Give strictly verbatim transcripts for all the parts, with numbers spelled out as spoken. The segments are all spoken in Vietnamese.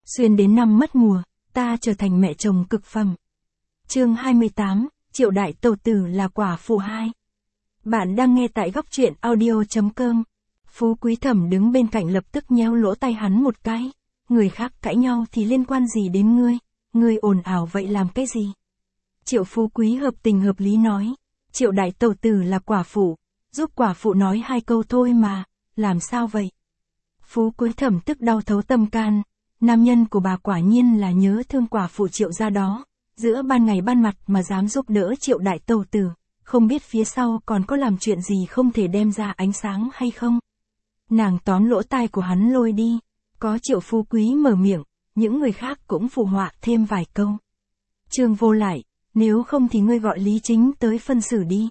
Xuyên đến năm mất mùa, ta trở thành mẹ chồng cực phẩm. Chương hai mươi tám, Triệu Đại Tẩu Tử là quả phụ hai. Bạn đang nghe tại góc truyện audio chấm com. Phú Quý Thẩm đứng bên cạnh lập tức nhéo lỗ tai hắn một cái. Người khác cãi nhau thì liên quan gì đến ngươi? Ngươi ồn ào vậy làm cái gì? Triệu Phú Quý hợp tình hợp lý nói. Triệu Đại Tẩu Tử là quả phụ, giúp quả phụ nói hai câu thôi mà, làm sao vậy? Phú Quý Thẩm tức đau thấu tâm can. Nam nhân của bà quả nhiên là nhớ thương quả phụ Triệu gia đó, giữa ban ngày ban mặt mà dám giúp đỡ Triệu Đại Tẩu Tử, không biết phía sau còn có làm chuyện gì không thể đem ra ánh sáng hay không. Nàng tóm lỗ tai của hắn lôi đi, có Triệu Phú Quý mở miệng, những người khác cũng phụ họa thêm vài câu. Trương Vô Lại, nếu không thì ngươi gọi Lý Chính tới phân xử đi.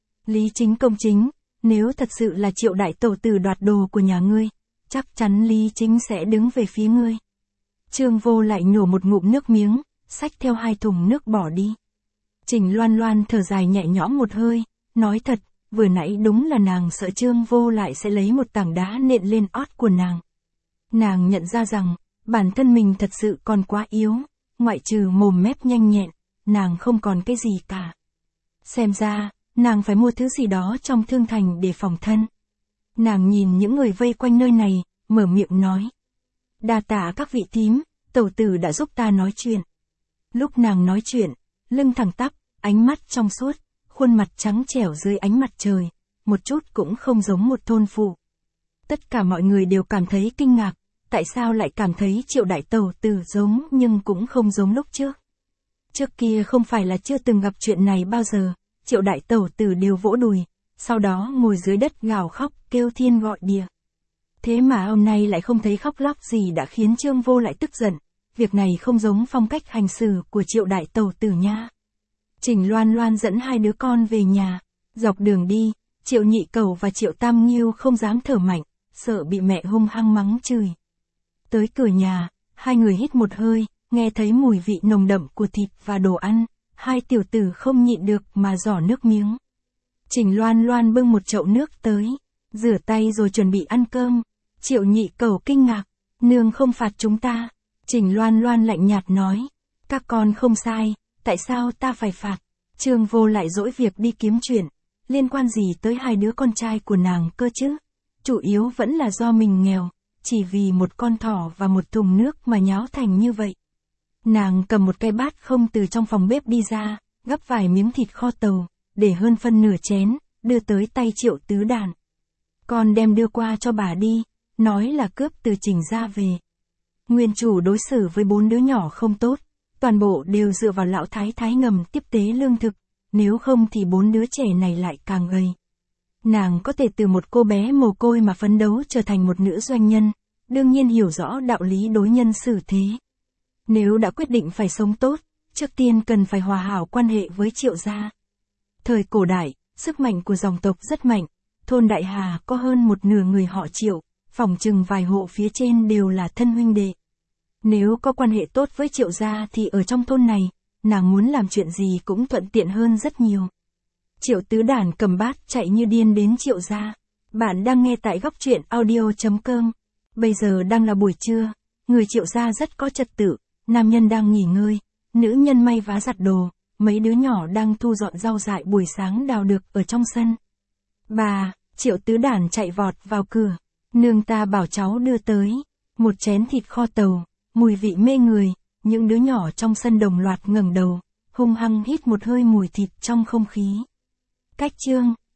Lý Chính công chính, nếu thật sự là Triệu Đại Tẩu Tử đoạt đồ của nhà ngươi, chắc chắn Lý Chính sẽ đứng về phía ngươi. Trương Vô Lại nhổ một ngụm nước miếng, xách theo hai thùng nước bỏ đi. Trình Loan Loan thở dài nhẹ nhõm một hơi, nói thật, vừa nãy đúng là nàng sợ Trương Vô Lại sẽ lấy một tảng đá nện lên ót của nàng. Nàng nhận ra rằng, bản thân mình thật sự còn quá yếu, ngoại trừ mồm mép nhanh nhẹn, nàng không còn cái gì cả. Xem ra, nàng phải mua thứ gì đó trong thương thành để phòng thân. Nàng nhìn những người vây quanh nơi này, mở miệng nói. Đa tạ các vị thím, tẩu tử đã giúp ta nói chuyện. Lúc nàng nói chuyện, lưng thẳng tắp, ánh mắt trong suốt, khuôn mặt trắng trẻo dưới ánh mặt trời, một chút cũng không giống một thôn phụ. Tất cả mọi người đều cảm thấy kinh ngạc, tại sao lại cảm thấy Triệu Đại Tẩu Tử giống nhưng cũng không giống lúc trước. Trước kia không phải là chưa từng gặp chuyện này bao giờ, Triệu Đại Tẩu Tử đều vỗ đùi, sau đó ngồi dưới đất gào khóc kêu thiên gọi địa. Thế mà hôm nay lại không thấy khóc lóc gì đã khiến Trương Vô Lại tức giận, việc này không giống phong cách hành xử của Triệu Đại Tẩu Tử nha. Trình Loan Loan dẫn hai đứa con về nhà, dọc đường đi, Triệu Nhị Cẩu và Triệu Tam Nghiêu không dám thở mạnh, sợ bị mẹ hung hăng mắng chửi. Tới cửa nhà, hai người hít một hơi, nghe thấy mùi vị nồng đậm của thịt và đồ ăn, hai tiểu tử không nhịn được mà giỏ nước miếng. Trình Loan Loan bưng một chậu nước tới, rửa tay rồi chuẩn bị ăn cơm. Triệu Nhị Cẩu kinh ngạc, nương không phạt chúng ta. Trình Loan Loan lạnh nhạt nói, các con không sai, tại sao ta phải phạt? Trương Vô Lại dỗi việc đi kiếm chuyện, liên quan gì tới hai đứa con trai của nàng cơ chứ? Chủ yếu vẫn là do mình nghèo, chỉ vì một con thỏ và một thùng nước mà nháo thành như vậy. Nàng cầm một cái bát không từ trong phòng bếp đi ra, gắp vài miếng thịt kho tàu, để hơn phân nửa chén, đưa tới tay Triệu Tứ Đàn. Con đem đưa qua cho bà đi, nói là cướp từ Trình gia về. Nguyên chủ đối xử với bốn đứa nhỏ không tốt, toàn bộ đều dựa vào lão thái thái ngầm tiếp tế lương thực, nếu không thì bốn đứa trẻ này lại càng gầy. Nàng có thể từ một cô bé mồ côi mà phấn đấu trở thành một nữ doanh nhân, đương nhiên hiểu rõ đạo lý đối nhân xử thế. Nếu đã quyết định phải sống tốt, trước tiên cần phải hòa hảo quan hệ với Triệu gia. Thời cổ đại, sức mạnh của dòng tộc rất mạnh, thôn Đại Hà có hơn một nửa người họ Triệu, phỏng chừng vài hộ phía trên đều là thân huynh đệ. Nếu có quan hệ tốt với Triệu gia thì ở trong thôn này, nàng muốn làm chuyện gì cũng thuận tiện hơn rất nhiều. Triệu Tứ Đàn cầm bát chạy như điên đến Triệu gia. Bạn đang nghe tại góc truyện audio chấm com. Bây giờ đang là buổi trưa, người Triệu gia rất có trật tự, nam nhân đang nghỉ ngơi, nữ nhân may vá giặt đồ, mấy đứa nhỏ đang thu dọn rau dại buổi sáng đào được ở trong sân. Bà, Triệu Tứ Đàn chạy vọt vào cửa. Nương ta bảo cháu đưa tới một chén thịt kho tàu, mùi vị mê người. Những đứa nhỏ trong sân đồng loạt ngẩng đầu, hung hăng hít một hơi mùi thịt trong không khí. Cách chương